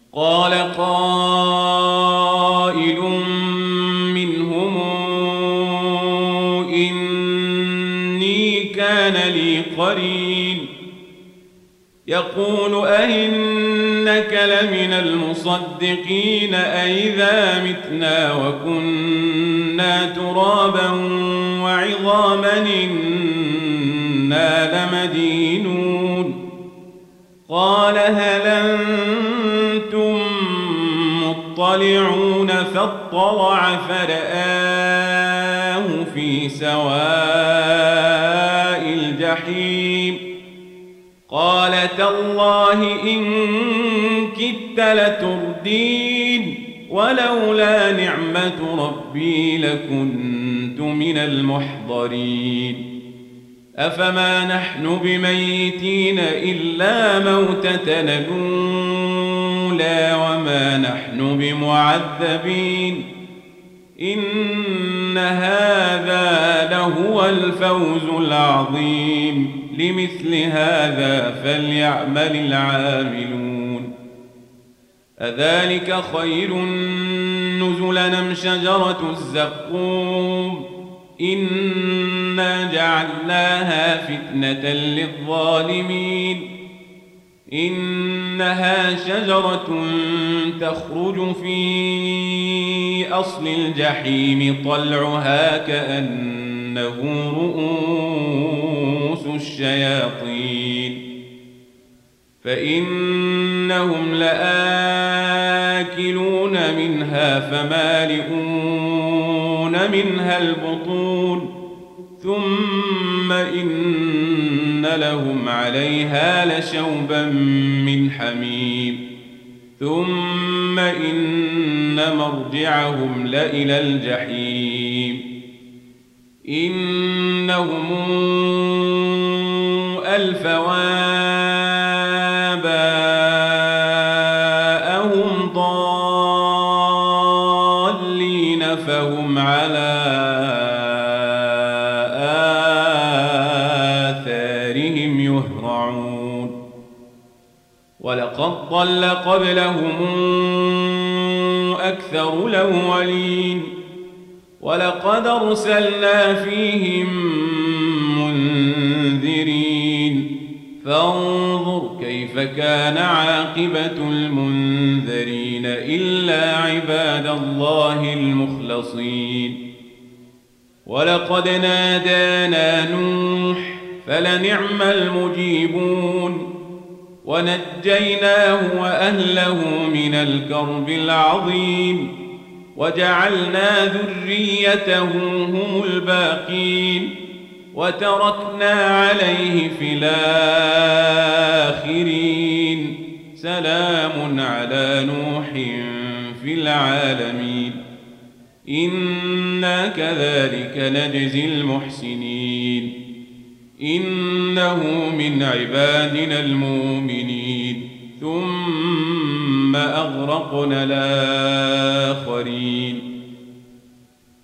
قال قائل منهم إني كان لي قرين يقول أئنك لمن المصدقين أئذا متنا وكنا ترابا وعظاما إنا لمدينون قال هل أنتم مطلعون فاطلع فرآه في سواء الجحيم قال تالله إن كدت لتردين ولولا نعمة ربي لكنت من المحضرين أفما نحن بميتين إلا موتتنا الأولى وما نحن بمعذبين إن هذا لهو الفوز العظيم لمثل هذا فليعمل العاملون أذلك خير نزلا أم شجرة الزقوم إنا جعلناها فتنة للظالمين إنها شجرة تخرج في أصل الجحيم طلعها كأنه رؤوس الشياطين فإنهم لآكلون منها فمالئون منها البطون ثم إن لهم عليها لشوبا من حميم ثم إن مرجعهم لإلى الجحيم إنهم ألفوا آباءهم ضالين فهم على آثارهم يهرعون ولقد ضل قبلهم أكثر الأولين ولقد أرسلنا فيهم منذرين فانظر كيف كان عاقبة المنذرين إلا عباد الله المخلصين ولقد نادانا نوح فلنعم المجيبون ونجيناه وأهله من الكرب العظيم وجعلنا ذريته هم الباقين وتركنا عليه في الآخرين سلام على نوح في العالمين إنا كذلك نجزي المحسنين إنه من عبادنا المؤمنين ثم أغرقنا الآخرين